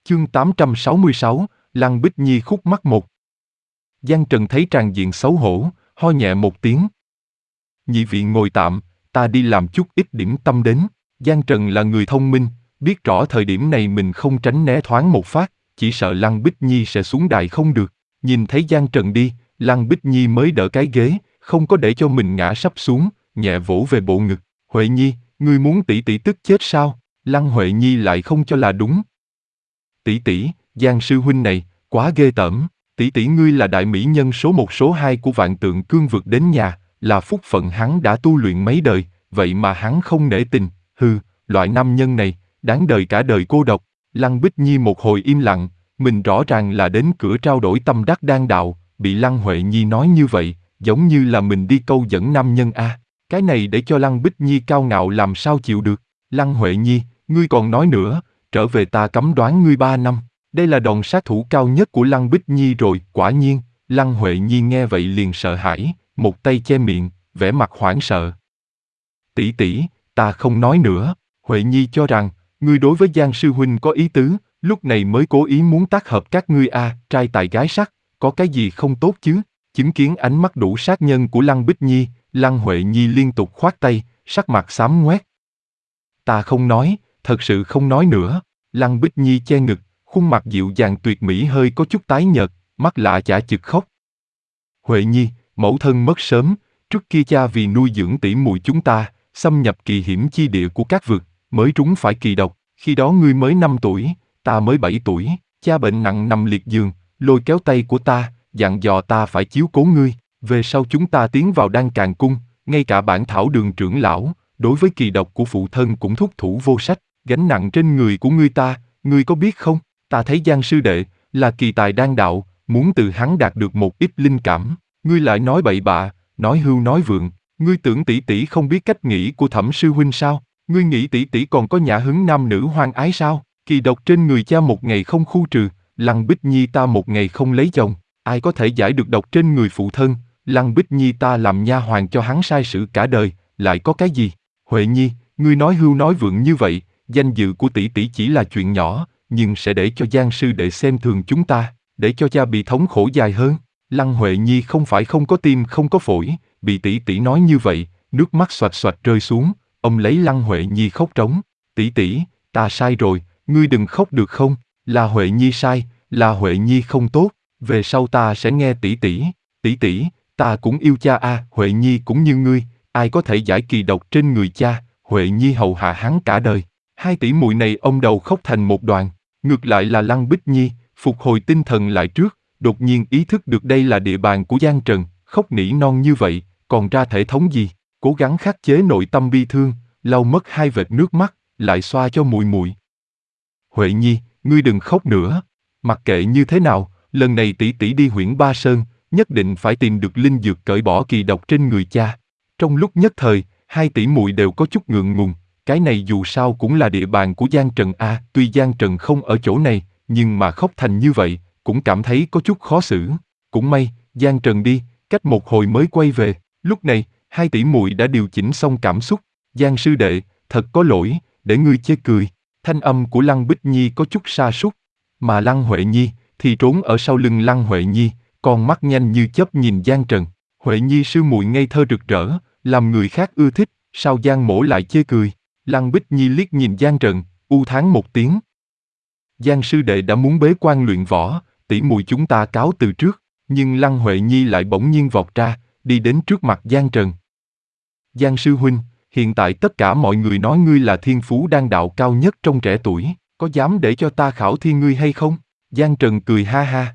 Chương 866, Lăng Bích Nhi khúc mắc 1. Giang Trần thấy tràng diện xấu hổ, ho nhẹ một tiếng. Nhị vị ngồi tạm, ta đi làm chút ít điểm tâm đến. Giang Trần là người thông minh, biết rõ thời điểm này mình không tránh né thoáng một phát, chỉ sợ Lăng Bích Nhi sẽ xuống đài không được. Nhìn thấy Giang Trần đi, Lăng Bích Nhi mới đỡ cái ghế, không có để cho mình ngã sắp xuống, nhẹ vỗ về bộ ngực. Huệ Nhi, ngươi muốn tỷ tỷ tức chết sao? Lăng Huệ Nhi lại không cho là đúng. Tỷ tỷ, Giang sư huynh này, quá ghê tởm. Tỷ tỷ ngươi là đại mỹ nhân số 1 số 2 của Vạn Tượng Cương vực đến nhà, là phúc phận hắn đã tu luyện mấy đời, vậy mà hắn không nể tình. Hừ, loại nam nhân này, đáng đời cả đời cô độc. Lăng Bích Nhi một hồi im lặng, mình rõ ràng là đến cửa trao đổi tâm đắc đan đạo, bị Lăng Huệ Nhi nói như vậy, giống như là mình đi câu dẫn nam nhân a. Cái này để cho Lăng Bích Nhi cao ngạo làm sao chịu được. Lăng Huệ Nhi, ngươi còn nói nữa, trở về ta cấm đoán ngươi 3 năm. Đây là đòn sát thủ cao nhất của Lăng Bích Nhi rồi. Quả nhiên, Lăng Huệ Nhi nghe vậy liền sợ hãi, một tay che miệng, vẻ mặt hoảng sợ. Tỷ tỷ, ta không nói nữa. Huệ Nhi cho rằng, ngươi đối với Giang sư huynh có ý tứ, lúc này mới cố ý muốn tác hợp các ngươi trai tài gái sắc, có cái gì không tốt chứ? Chứng kiến ánh mắt đủ sát nhân của Lăng Bích Nhi, Lăng Huệ Nhi liên tục khoát tay, sắc mặt xám ngoét. Ta không nói, thật sự không nói nữa. Lăng Bích Nhi che ngực, khuôn mặt dịu dàng tuyệt mỹ hơi có chút tái nhợt, mắt lạ chả chực khóc. Huệ Nhi, mẫu thân mất sớm, trước kia cha vì nuôi dưỡng tỷ muội chúng ta, xâm nhập kỳ hiểm chi địa của các vực, mới trúng phải kỳ độc. Khi đó ngươi mới 5 tuổi, ta mới 7 tuổi, cha bệnh nặng nằm liệt giường, lôi kéo tay của ta, dặn dò ta phải chiếu cố ngươi. Về sau chúng ta tiến vào Đan Càn Cung, ngay cả bản thảo Đường trưởng lão, đối với kỳ độc của phụ thân cũng thúc thủ vô sách, gánh nặng trên người của ngươi có biết không? Ta thấy Giang sư đệ là kỳ tài đan đạo, muốn từ hắn đạt được một ít linh cảm, ngươi lại nói bậy bạ, nói hưu nói vượng, ngươi tưởng tỷ tỷ không biết cách nghĩ của Thẩm sư huynh sao? Ngươi nghĩ tỷ tỷ còn có nhã hứng nam nữ hoang ái sao? Kỳ độc trên người cha một ngày không khu trừ, Lăng Bích Nhi ta một ngày không lấy chồng, ai có thể giải được độc trên người phụ thân? Lăng Bích Nhi ta làm nha hoàn cho hắn sai sử cả đời, lại có cái gì? Huệ Nhi, ngươi nói hưu nói vượng như vậy, danh dự của tỷ tỷ chỉ là chuyện nhỏ, nhưng sẽ để cho Giang sư đệ xem thường chúng ta, để cho cha bị thống khổ dài hơn. Lăng Huệ Nhi không phải không có tim không có phổi, bị tỷ tỷ nói như vậy, nước mắt xoạch xoạch rơi xuống, ông lấy Lăng Huệ Nhi khóc trống. Tỷ tỷ, ta sai rồi, ngươi đừng khóc được không? Là Huệ Nhi sai, là Huệ Nhi không tốt, về sau ta sẽ nghe tỷ tỷ. Tỷ tỷ, ta cũng yêu cha Huệ Nhi cũng như ngươi, ai có thể giải kỳ độc trên người cha? Huệ Nhi hầu hạ hắn cả đời. Hai tỷ muội này ông đầu khóc thành một đoàn. Ngược lại là Lăng Bích Nhi, phục hồi tinh thần lại trước, đột nhiên ý thức được đây là địa bàn của Giang Trần, khóc nỉ non như vậy, còn ra thể thống gì? Cố gắng khắc chế nội tâm bi thương, lau mất 2 vệt nước mắt, lại xoa cho muội muội. Huệ Nhi, ngươi đừng khóc nữa. Mặc kệ như thế nào, lần này tỷ tỷ đi Huyễn Ba Sơn, nhất định phải tìm được linh dược cởi bỏ kỳ độc trên người cha. Trong lúc nhất thời, hai tỷ muội đều có chút ngượng ngùng. Cái này dù sao cũng là địa bàn của Giang Trần tuy Giang Trần không ở chỗ này, nhưng mà khóc thành như vậy, cũng cảm thấy có chút khó xử. Cũng may, Giang Trần đi, cách một hồi mới quay về. Lúc này, hai tỷ muội đã điều chỉnh xong cảm xúc. Giang sư đệ, thật có lỗi, để ngươi chê cười. Thanh âm của Lăng Bích Nhi có chút sa sút, mà Lăng Huệ Nhi thì trốn ở sau lưng Lăng Huệ Nhi, con mắt nhanh như chớp nhìn Giang Trần. Huệ Nhi sư muội ngây thơ rực rỡ, làm người khác ưa thích, sao Giang mỗ lại chê cười? Lăng Bích Nhi liếc nhìn Giang Trần, u thán một tiếng. Giang sư đệ đã muốn bế quan luyện võ, tỷ muội chúng ta cáo từ trước, nhưng Lăng Huệ Nhi lại bỗng nhiên vọt ra, đi đến trước mặt Giang Trần. Giang sư huynh, hiện tại tất cả mọi người nói ngươi là thiên phú đan đạo cao nhất trong trẻ tuổi, có dám để cho ta khảo thi ngươi hay không? Giang Trần cười ha ha.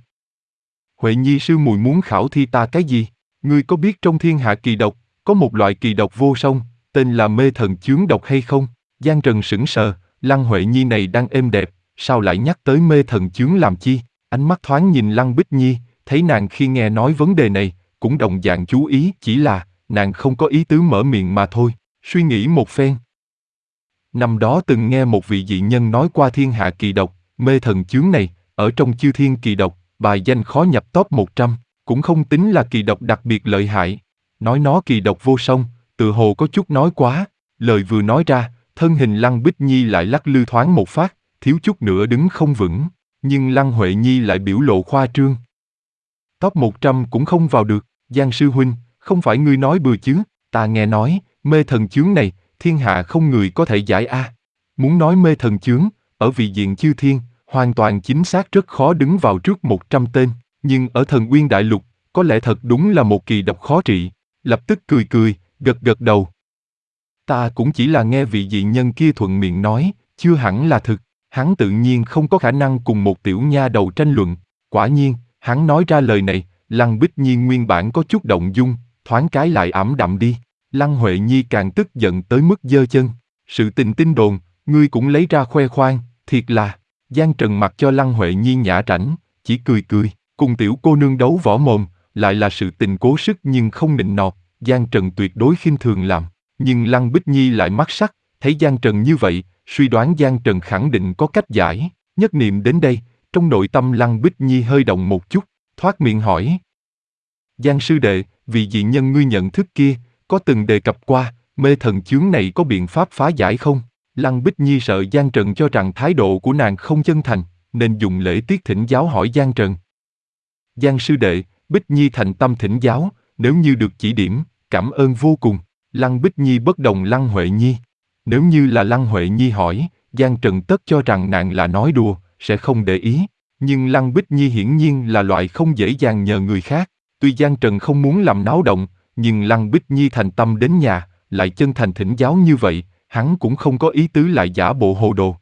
Huệ Nhi sư muội muốn khảo thi ta cái gì? Ngươi có biết trong thiên hạ kỳ độc, có một loại kỳ độc vô song, tên là mê thần chướng độc hay không? Giang Trần sững sờ, Lăng Huệ Nhi này đang êm đẹp, sao lại nhắc tới mê thần chướng làm chi? Ánh mắt thoáng nhìn Lăng Bích Nhi, thấy nàng khi nghe nói vấn đề này, cũng đồng dạng chú ý, chỉ là nàng không có ý tứ mở miệng mà thôi. Suy nghĩ một phen. Năm đó từng nghe một vị dị nhân nói qua thiên hạ kỳ độc, mê thần chướng này, ở trong chư thiên kỳ độc, bài danh khó nhập top 100, cũng không tính là kỳ độc đặc biệt lợi hại. Nói nó kỳ độc vô song, tự hồ có chút nói quá, lời vừa nói ra, thân hình Lăng Bích Nhi lại lắc lư thoáng một phát, thiếu chút nữa đứng không vững. nhưng Lăng Huệ Nhi lại biểu lộ khoa trương. Top 100 cũng không vào được, Giang sư huynh, không phải ngươi nói bừa chứ, ta nghe nói, mê thần chướng này, thiên hạ không người có thể giải a. Muốn nói mê thần chướng, ở vị diện chư thiên, hoàn toàn chính xác rất khó đứng vào trước 100 tên, nhưng ở Thần Uyên Đại Lục, có lẽ thật đúng là một kỳ độc khó trị. Lập tức cười cười, gật gật đầu. Ta cũng chỉ là nghe vị diện nhân kia thuận miệng nói, chưa hẳn là thực. Hắn tự nhiên không có khả năng cùng một tiểu nha đầu tranh luận. Quả nhiên, hắn nói ra lời này, Lăng Bích Nhi nguyên bản có chút động dung, thoáng cái lại ảm đạm đi. Lăng Huệ Nhi càng tức giận tới mức giơ chân. Sự tình tin đồn, ngươi cũng lấy ra khoe khoang, thiệt là. Giang Trần mặc cho Lăng Huệ Nhi nhã rảnh, chỉ cười cười, cùng tiểu cô nương đấu võ mồm, lại là sự tình cố sức nhưng không nịnh nọt, Giang Trần tuyệt đối khinh thường làm. Nhưng Lăng Bích Nhi lại mắt sắc, thấy Giang Trần như vậy, suy đoán Giang Trần khẳng định có cách giải. Nhất niệm đến đây, trong nội tâm Lăng Bích Nhi hơi động một chút, thoát miệng hỏi. Giang sư đệ, vị diện nhân ngươi nhận thức kia, có từng đề cập qua, mê thần chướng này có biện pháp phá giải không? Lăng Bích Nhi sợ Giang Trần cho rằng thái độ của nàng không chân thành, nên dùng lễ tiết thỉnh giáo hỏi Giang Trần. Giang sư đệ, Bích Nhi thành tâm thỉnh giáo, nếu như được chỉ điểm, cảm ơn vô cùng. Lăng Bích Nhi bất đồng Lăng Huệ Nhi. Nếu như là Lăng Huệ Nhi hỏi, Giang Trần tất cho rằng nàng là nói đùa, sẽ không để ý. Nhưng Lăng Bích Nhi hiển nhiên là loại không dễ dàng nhờ người khác. Tuy Giang Trần không muốn làm náo động, nhưng Lăng Bích Nhi thành tâm đến nhà, lại chân thành thỉnh giáo như vậy, hắn cũng không có ý tứ lại giả bộ hồ đồ.